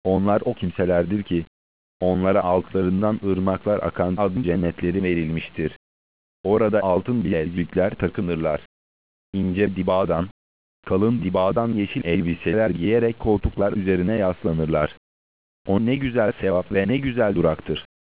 Onlar o kimselerdir ki, onlara altlarından ırmaklar akan adın cennetleri verilmiştir. Orada altın bilezikler takınırlar. İnce dibadan, kalın dibadan yeşil elbiseler giyerek koltuklar üzerine yaslanırlar. O ne güzel sevap ve ne güzel duraktır.